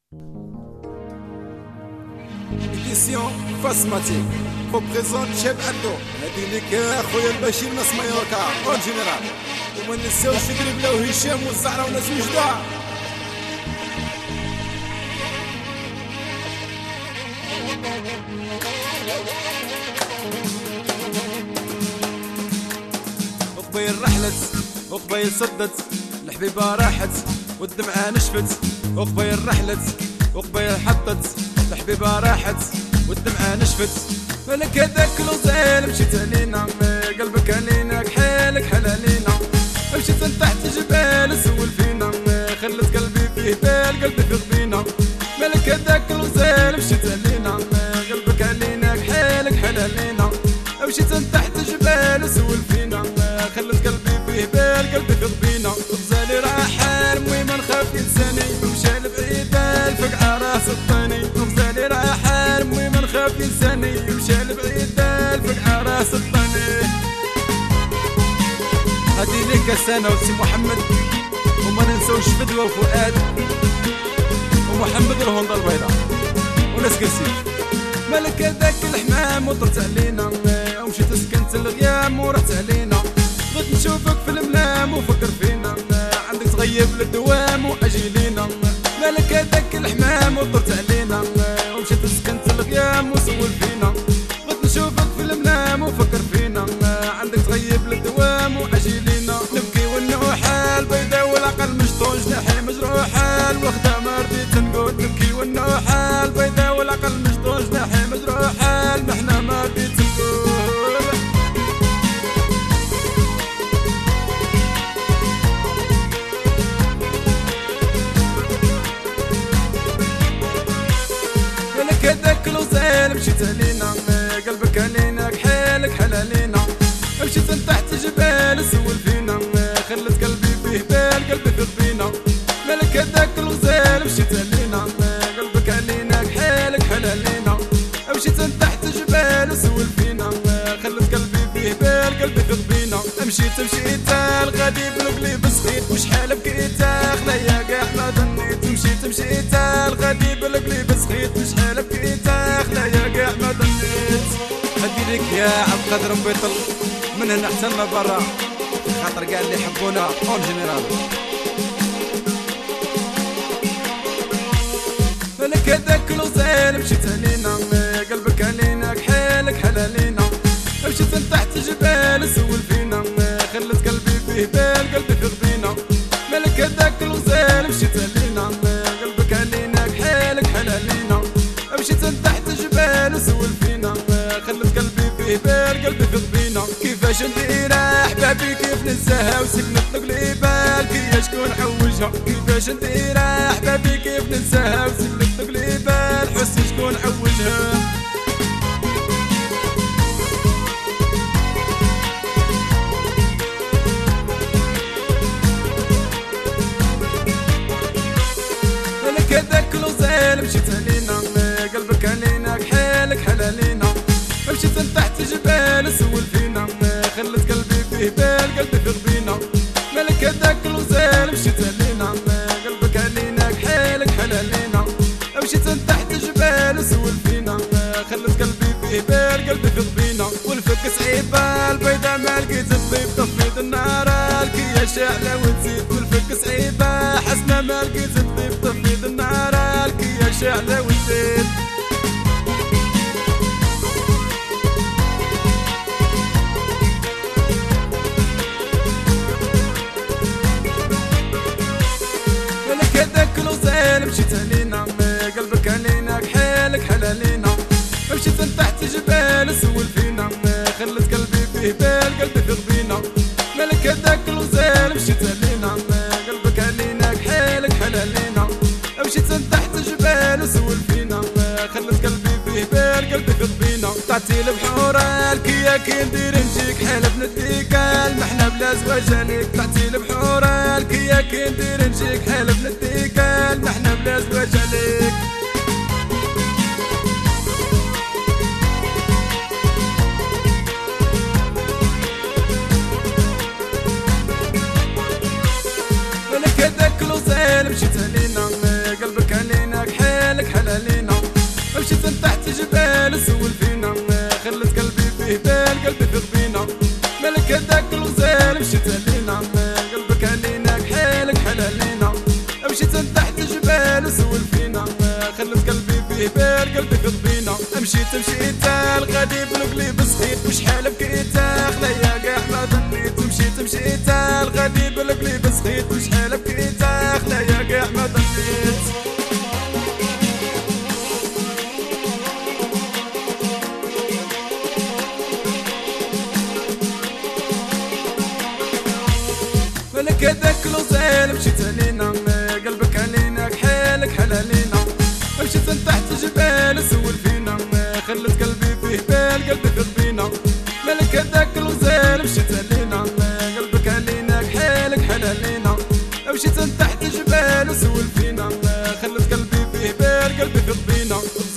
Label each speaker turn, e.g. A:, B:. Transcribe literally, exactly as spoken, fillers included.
A: إديسيون فاسماتيك فو بريزونت شاب عدو هادي ليك اخويا البشير ناس مايوركا اون جينيرال وما نساوش دربله وهشام والزعرة وناس وجدة. وقبيل رحلت وقبيل صدت الحبيبة راحت والدمعة نشفت. وقبيل رحلت وقبيل حطت الحبيبة راحت والدمعة نشفت. مالك هذاك الوزيل مشيت علينا قلبك علينا كحالك حلالينا. مشيت تحت جبال سول فينا خلت قلبي فيه بال قلبي في غبينا. مالك هذاك الوزيل مشيت علينا قلبك علينا كحالك حلالينا. مشيت تحت جبال سول فينا خلت قلبي فيه بال قلبي في غبينا. غزالي راحل المهم نخاف ينساني مشى لبعيد الفقعة راس الطاني. غزالي راحل المهم نخاف ينساني مشى لبعيد الفقعة راس الطاني. هادي ليك السنة وسي محمد وما ننسوش فدوى وفؤاد ومحمد الهوندا البيضاء وناس كرسي. مالك هذاك الحمام وطرت علينا ومشيت سكنت الغيام ورحت علينا. بغيت نشوفك في المنام وفكر فينا عندك تغيب للدوام واجي لينا. مالك هذاك الحمام وطرت علينا ومشيت سكنت الغيام وسول فينا. بغيت نشوفك في المنام وفكر فينا عندك تغيب للدوام واجي لينا. نبكي والنوحة البيضا والعقل مشطون جناحي مجروحة الوخدة ما رضيت نقول. نبكي والنوحة البيضا والعقل مشطون جناحي مجروحة المحنة ما رضيت نقول. مالك هذاك الوزيل مشيت علينا قلبك علينا كحالك حلالينا. مشيت تحت جبال سول فينا خلت قلبي فيه بال قلبي في غبينا. مالك هذاك الوزيل مشيت علينا قلبك علينا كحالك حلالينا. مشيت تحت جبال سول فينا خلت قلبي فيه بال قلبي في غبينا. مشيت مشيت الغادي بالقليب سخيت وشحال بكيت خليا كاع ما ظنيت. مشيت مشيت الغادي بالقليب سخيت وشحال بكيت خليا كاع ما ظنيت. هدي ليك يا عبد القادر مبيطل من هنا حتى ما برا خاطر كاع اللي يحبونا اون جينيرال. مالك هذاك الوزيل مشيت علينا قلبك علينا كحالك حلالينا. مشيت تحت جبال سول فينا خلت قلبي فيه بال قلبي في غبينا. مالك هذاك الوزيل مشيت علينا قلبك علينا كحالك حلالينا. مشيت تحت جبال سول فينا خلت قلبي فيه بال قلبي في غبينا. كيفاش ندير احبابي كيف ننساها وسكنت القليبه كي شكون حوجها. كيفاش ندير احبابي كيف ننساها وسكنت القليبه الحس شكون حوجها. مالك هذاك الوزيل مشيت علينا قلبك علينا كحالك حلالينا. مشيت تحت جبال سول فينا خلت قلبي فيه بال قلبي في غبينا. مالك هذاك الوزيل مشيت علينا قلبك علينا كحالك حلالينا. مشيت تحت جبال سول فينا خلت قلبي فيه بال قلبي في غبينا. والفك صعيبة البيضا ما لقيت الطيب تفيض النار الكيا شاعلة وتزيد. والفك صعيبة حسنا ما لقيت الطيب تفيض النار الكيا شاعلة وتزيد. هذاك الوزيل مشيت علينا قلبك علينا كحالك حلالينا. مشيت تحت جبال سول فينا خلت قلبي فيه بال قلبي في غبينا. مالك هذاك الوزيل مشيت علينا قلبك علينا كحالك حلالينا. مشيت تحت جبال سول فينا خلت قلبي فيه بال قلبي في غبينا. طلعتي لبحور الكيا كي ندير نجيك حالف نديك المحنة بلا زواج عليك. طلعتي لبحور الكيا كي ندير نجيك حالف نديك المحنة بلا زواج عليك. مالك هذاك الوزيل مشيت علينا قلبك علينا كحالك حالك حلالينا. مشيت من تحت جبال سول فينا، خلت قلبي فيه بال قلبي في غبينا. مالك هداك الغزال مشيت علينا، قلبك علينا حالك حلالينا. مشيت من تحت جبال سول فينا، خلت قلبي فيه بال قلبي في غبينا. مشيت مشيت الغادي بالقليب سخيت، وشحال بكيت خليا كاع ما ظنيت. مشيت مشيت الغادي بالقليب سخيت، وشحال بكيت خليا كاع ما ظنيت. مالك هداك الغزال مشيت علينا، قلبك علينا حالك حلالينا. مشيت من تحت جبال سول فينا، خلت قلبي فيه بال قلبي في غبينا. مالك هداك الغزال مشيت علينا، قلبك علينا حالك حلالينا. مشيت من تحت جبال سول فينا، خلت قلبي فيه بال قلبي في غبينا.